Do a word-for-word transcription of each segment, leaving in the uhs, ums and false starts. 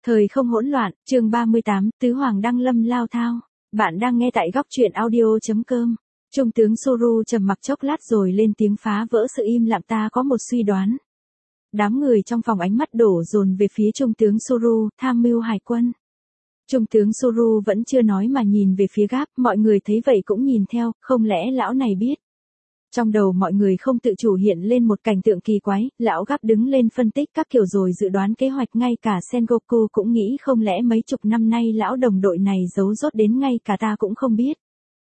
Thời không hỗn loạn, chương ba mươi tám, Tứ Hoàng Đăng Lâm Lao Thao. Bạn đang nghe tại góc truyện audio.com. Trung tướng Suru trầm mặc chốc lát rồi lên tiếng phá vỡ sự im lặng, ta có một suy đoán. Đám người trong phòng ánh mắt đổ dồn về phía Trung tướng Suru, tham mưu hải quân. Trung tướng Suru vẫn chưa nói mà nhìn về phía Gáp, mọi người thấy vậy cũng nhìn theo, không lẽ lão này biết. Trong đầu mọi người không tự chủ hiện lên một cảnh tượng kỳ quái, lão Gáp đứng lên phân tích các kiểu rồi dự đoán kế hoạch, ngay cả Sengoku cũng nghĩ không lẽ mấy chục năm nay lão đồng đội này giấu rốt đến ngay cả ta cũng không biết.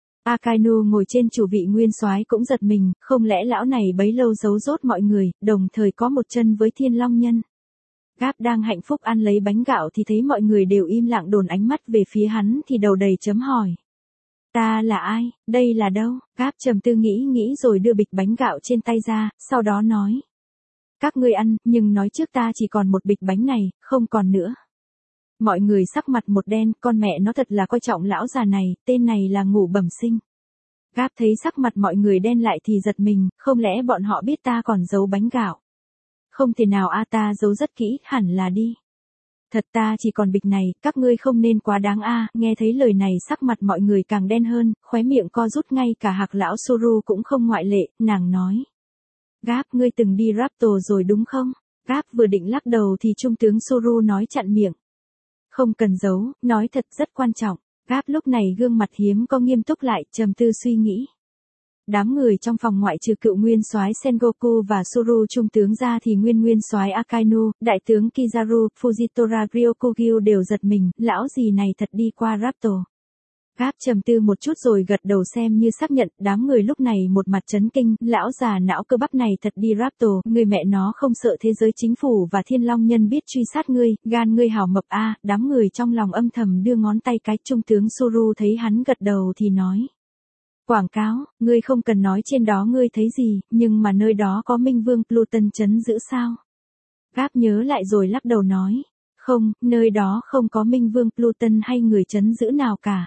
Akainu ngồi trên chủ vị nguyên soái cũng giật mình, không lẽ lão này bấy lâu giấu rốt mọi người, đồng thời có một chân với Thiên Long Nhân. Gáp đang hạnh phúc ăn lấy bánh gạo thì thấy mọi người đều im lặng đồn ánh mắt về phía hắn thì đầu đầy chấm hỏi. Ta là ai, đây là đâu? Gáp trầm tư nghĩ nghĩ rồi đưa bịch bánh gạo trên tay ra, sau đó nói. Các ngươi ăn, nhưng nói trước ta chỉ còn một bịch bánh này, không còn nữa. Mọi người sắc mặt một đen, con mẹ nó thật là coi trọng lão già này, tên này là Ngủ Bẩm Sinh. Gáp thấy sắc mặt mọi người đen lại thì giật mình, không lẽ bọn họ biết ta còn giấu bánh gạo? Không thể nào a, ta giấu rất kỹ, hẳn là đi. Thật ta chỉ còn bịch này, các ngươi không nên quá đáng a. Nghe thấy lời này sắc mặt mọi người càng đen hơn, khóe miệng co rút, ngay cả Hạc lão Suru cũng không ngoại lệ, nàng nói. Gáp, ngươi từng đi Raptor rồi đúng không? Gáp vừa định lắc đầu thì Trung tướng Suru nói chặn miệng. Không cần giấu, nói thật rất quan trọng. Gáp lúc này gương mặt hiếm có nghiêm túc lại, trầm tư suy nghĩ. Đám người trong phòng ngoại trừ cựu nguyên soái Sengoku và Suru trung tướng ra thì nguyên nguyên soái Akainu, đại tướng Kizaru, Fujitora Ryokugyu đều giật mình, lão gì này thật đi qua Raptor. Gáp trầm tư một chút rồi gật đầu xem như xác nhận, đám người lúc này một mặt chấn kinh, lão già não cơ bắp này thật đi Raptor, người mẹ nó không sợ thế giới chính phủ và Thiên Long Nhân biết truy sát ngươi, gan ngươi hảo mập a. Đám người trong lòng âm thầm đưa ngón tay cái. Trung tướng Suru thấy hắn gật đầu thì nói. Quảng cáo, ngươi không cần nói trên đó ngươi thấy gì, nhưng mà nơi đó có Minh Vương Pluton trấn giữ sao? Gáp nhớ lại rồi lắc đầu nói, không, nơi đó không có Minh Vương Pluton hay người trấn giữ nào cả.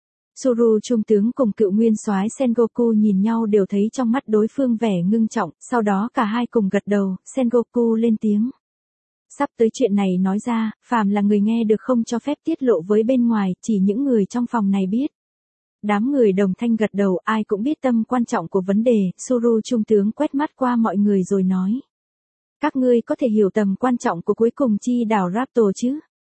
Suru trung tướng cùng cựu nguyên soái Sengoku nhìn nhau đều thấy trong mắt đối phương vẻ ngưng trọng, sau đó cả hai cùng gật đầu, Sengoku lên tiếng. Sắp tới chuyện này nói ra, phàm là người nghe được không cho phép tiết lộ với bên ngoài, chỉ những người trong phòng này biết. Đám người đồng thanh gật đầu, ai cũng biết tâm quan trọng của vấn đề, Suru trung tướng quét mắt qua mọi người rồi nói. Các ngươi có thể hiểu tầm quan trọng của cuối cùng chi đảo Raptor chứ?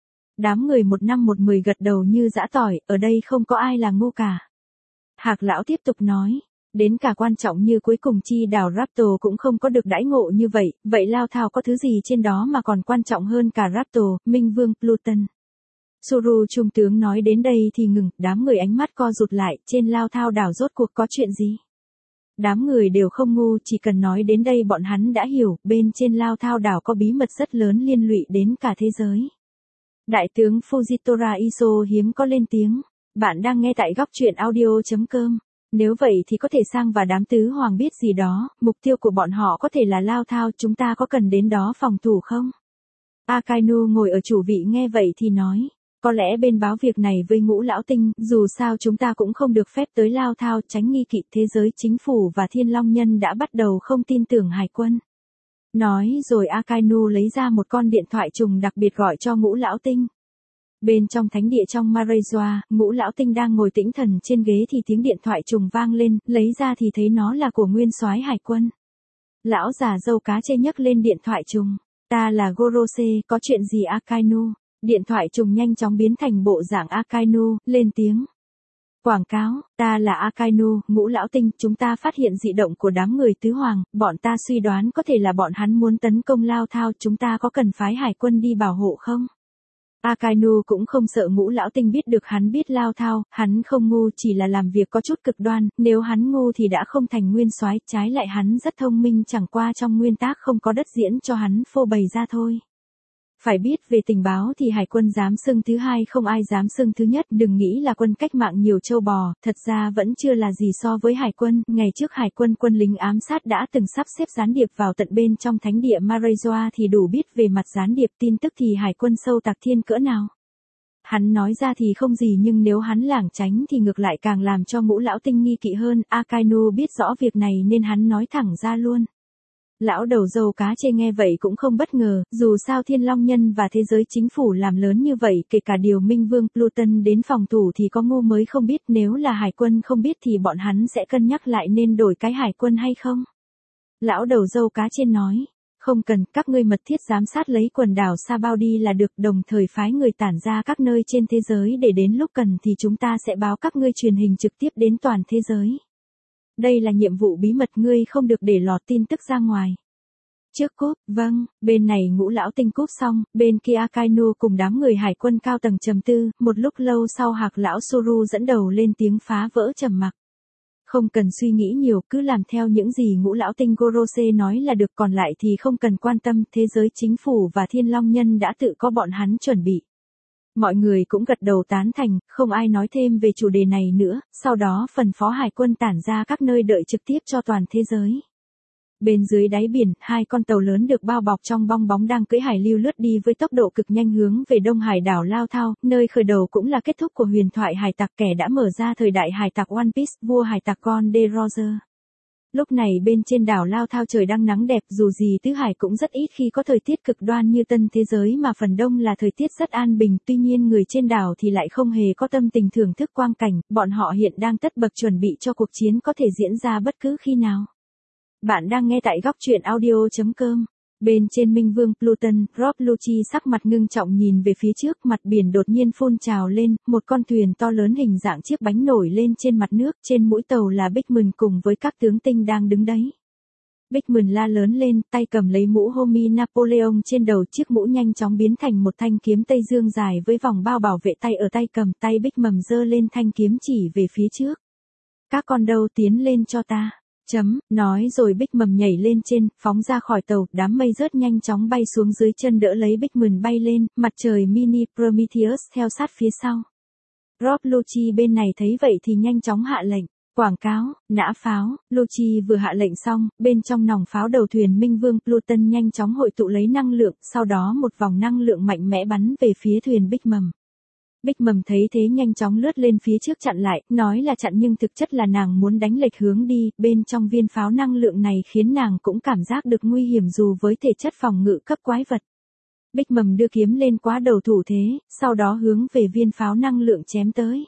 Đám người một năm một mười gật đầu như giã tỏi, ở đây không có ai là ngu cả. Hạc lão tiếp tục nói, đến cả quan trọng như cuối cùng chi đảo Raptor cũng không có được đãi ngộ như vậy, vậy Lao Thao có thứ gì trên đó mà còn quan trọng hơn cả Raptor, Minh Vương Pluton. Suru trung tướng nói đến đây thì ngừng, đám người ánh mắt co rụt lại, trên Lao Thao đảo rốt cuộc có chuyện gì? Đám người đều không ngu, chỉ cần nói đến đây bọn hắn đã hiểu, bên trên Lao Thao đảo có bí mật rất lớn liên lụy đến cả thế giới. Đại tướng Fujitora Iso hiếm có lên tiếng, bạn đang nghe tại góc truyện audio.com. Nếu vậy thì có thể sang và đám tứ hoàng biết gì đó, mục tiêu của bọn họ có thể là Lao Thao, chúng ta có cần đến đó phòng thủ không? Akainu ngồi ở chủ vị nghe vậy thì nói. Có lẽ bên báo việc này với Ngũ Lão Tinh, dù sao chúng ta cũng không được phép tới Lao Thao, tránh nghi kỵ. Thế giới chính phủ và Thiên Long Nhân đã bắt đầu không tin tưởng hải quân. Nói rồi Akainu lấy ra một con điện thoại trùng đặc biệt gọi cho Ngũ Lão Tinh. Bên trong thánh địa trong Malaysia, Ngũ Lão Tinh đang ngồi tĩnh thần trên ghế thì tiếng điện thoại trùng vang lên, lấy ra thì thấy nó là của nguyên soái hải quân. Lão già râu cá chê nhấc lên điện thoại trùng. Ta là Gorose, có chuyện gì Akainu? Điện thoại trùng nhanh chóng biến thành bộ dạng Akainu, lên tiếng. Quảng cáo, ta là Akainu, Ngũ Lão Tinh, chúng ta phát hiện dị động của đám người tứ hoàng, bọn ta suy đoán có thể là bọn hắn muốn tấn công Lao Thao, chúng ta có cần phái hải quân đi bảo hộ không? Akainu cũng không sợ Ngũ Lão Tinh biết được hắn biết Lao Thao, hắn không ngu, chỉ là làm việc có chút cực đoan, nếu hắn ngu thì đã không thành nguyên soái, trái lại hắn rất thông minh, chẳng qua trong nguyên tắc không có đất diễn cho hắn phô bày ra thôi. Phải biết về tình báo thì hải quân dám xưng thứ hai không ai dám xưng thứ nhất, đừng nghĩ là quân cách mạng nhiều châu bò, thật ra vẫn chưa là gì so với hải quân, ngày trước hải quân quân lính ám sát đã từng sắp xếp gián điệp vào tận bên trong thánh địa Malaysia thì đủ biết về mặt gián điệp tin tức thì hải quân sâu tạc thiên cỡ nào. Hắn nói ra thì không gì nhưng nếu hắn lảng tránh thì ngược lại càng làm cho Ngũ Lão Tinh nghi kỵ hơn, Akainu biết rõ việc này nên hắn nói thẳng ra luôn. Lão đầu râu cá chê nghe vậy cũng không bất ngờ, dù sao Thiên Long Nhân và thế giới chính phủ làm lớn như vậy, kể cả điều Minh Vương Pluton đến phòng thủ thì có ngu mới không biết, nếu là hải quân không biết thì bọn hắn sẽ cân nhắc lại nên đổi cái hải quân hay không. Lão đầu râu cá trên nói, không cần, các ngươi mật thiết giám sát lấy quần đảo Sabaudi là được, đồng thời phái người tản ra các nơi trên thế giới để đến lúc cần thì chúng ta sẽ báo các ngươi truyền hình trực tiếp đến toàn thế giới. Đây là nhiệm vụ bí mật, ngươi không được để lọt tin tức ra ngoài. Trước cúp, vâng, bên này Ngũ lão tinh cúp xong, bên kia Akainu cùng đám người hải quân cao tầng trầm tư, một lúc lâu sau Hạc lão Soru dẫn đầu lên tiếng phá vỡ trầm mặc. Không cần suy nghĩ nhiều, cứ làm theo những gì Ngũ lão tinh Gorose nói là được, còn lại thì không cần quan tâm, thế giới chính phủ và Thiên Long Nhân đã tự có bọn hắn chuẩn bị. Mọi người cũng gật đầu tán thành, không ai nói thêm về chủ đề này nữa, sau đó phần phó hải quân tản ra các nơi đợi trực tiếp cho toàn thế giới. Bên dưới đáy biển, hai con tàu lớn được bao bọc trong bong bóng đang cưỡi hải lưu lướt đi với tốc độ cực nhanh hướng về đông hải đảo Lao Thao, nơi khởi đầu cũng là kết thúc của huyền thoại hải tặc, kẻ đã mở ra thời đại hải tặc One Piece, vua hải tặc Gonde Roger. Lúc này bên trên đảo Lao Thao trời đang nắng đẹp, dù gì tứ hải cũng rất ít khi có thời tiết cực đoan như tân thế giới mà phần đông là thời tiết rất an bình, tuy nhiên người trên đảo thì lại không hề có tâm tình thưởng thức quang cảnh, bọn họ hiện đang tất bật chuẩn bị cho cuộc chiến có thể diễn ra bất cứ khi nào. Bạn đang nghe tại góc truyện audio chấm com. Bên trên Minh Vương Pluton, Rob Lucci sắc mặt ngưng trọng nhìn về phía trước, mặt biển đột nhiên phun trào lên, một con thuyền to lớn hình dạng chiếc bánh nổi lên trên mặt nước, trên mũi tàu là Bigman cùng với các tướng tinh đang đứng đấy. Bigman la lớn lên, tay cầm lấy mũ Homi Napoleon trên đầu, chiếc mũ nhanh chóng biến thành một thanh kiếm Tây Dương dài với vòng bao bảo vệ tay ở tay cầm, tay Bigman giơ lên thanh kiếm chỉ về phía trước. Các con đâu tiến lên cho ta. Chấm, nói rồi Bigman nhảy lên trên, phóng ra khỏi tàu, đám mây rớt nhanh chóng bay xuống dưới chân đỡ lấy Bigman bay lên, mặt trời mini Prometheus theo sát phía sau. Rob Lucci bên này thấy vậy thì nhanh chóng hạ lệnh, quảng cáo, nã pháo, Lucci vừa hạ lệnh xong, bên trong nòng pháo đầu thuyền Minh Vương Pluton nhanh chóng hội tụ lấy năng lượng, sau đó một vòng năng lượng mạnh mẽ bắn về phía thuyền Bigman. Bigman thấy thế nhanh chóng lướt lên phía trước chặn lại, nói là chặn nhưng thực chất là nàng muốn đánh lệch hướng đi, bên trong viên pháo năng lượng này khiến nàng cũng cảm giác được nguy hiểm dù với thể chất phòng ngự cấp quái vật. Bigman đưa kiếm lên quá đầu thủ thế, sau đó hướng về viên pháo năng lượng chém tới.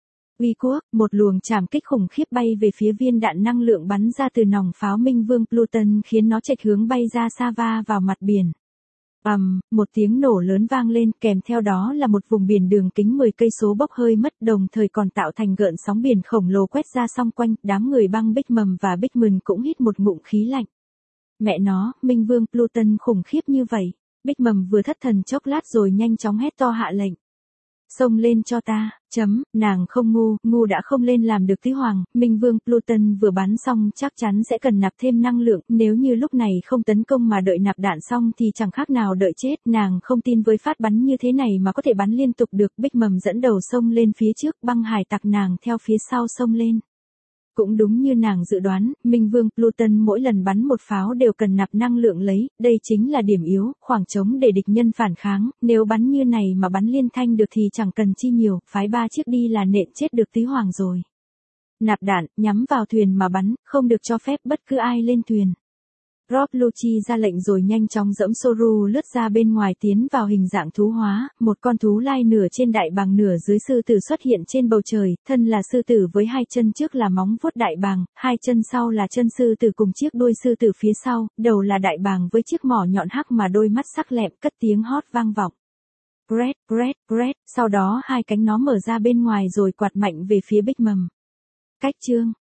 Uy quốc, một luồng trảm kích khủng khiếp bay về phía viên đạn năng lượng bắn ra từ nòng pháo Minh Vương Pluton khiến nó chệch hướng bay ra xa va vào mặt biển. Ầm, um, một tiếng nổ lớn vang lên, kèm theo đó là một vùng biển đường kính mười cây số bốc hơi mất, đồng thời còn tạo thành gợn sóng biển khổng lồ quét ra xung quanh, đám người băng Bigman và Bigman cũng hít một ngụm khí lạnh. Mẹ nó, Minh Vương Pluton khủng khiếp như vậy. Bigman vừa thất thần chốc lát rồi nhanh chóng hét to hạ lệnh. Xông lên cho ta, chấm, nàng không ngu, ngu đã không lên làm được tứ hoàng, Minh Vương Pluton vừa bắn xong chắc chắn sẽ cần nạp thêm năng lượng, nếu như lúc này không tấn công mà đợi nạp đạn xong thì chẳng khác nào đợi chết, nàng không tin với phát bắn như thế này mà có thể bắn liên tục được, Bigman dẫn đầu xông lên phía trước, băng hải tặc nàng theo phía sau xông lên. Cũng đúng như nàng dự đoán, Minh Vương Pluton mỗi lần bắn một pháo đều cần nạp năng lượng lấy, đây chính là điểm yếu, khoảng trống để địch nhân phản kháng, nếu bắn như này mà bắn liên thanh được thì chẳng cần chi nhiều, phái ba chiếc đi là nện chết được tứ hoàng rồi. Nạp đạn, nhắm vào thuyền mà bắn, không được cho phép bất cứ ai lên thuyền. Rob Lucci ra lệnh rồi nhanh chóng dẫm Soru lướt ra bên ngoài tiến vào hình dạng thú hóa, một con thú lai nửa trên đại bàng nửa dưới sư tử xuất hiện trên bầu trời, thân là sư tử với hai chân trước là móng vuốt đại bàng, hai chân sau là chân sư tử cùng chiếc đuôi sư tử phía sau, đầu là đại bàng với chiếc mỏ nhọn hắc mà đôi mắt sắc lẹm, cất tiếng hót vang vọng. Bret, bret, bret, sau đó hai cánh nó mở ra bên ngoài rồi quạt mạnh về phía Bigman. Cách chương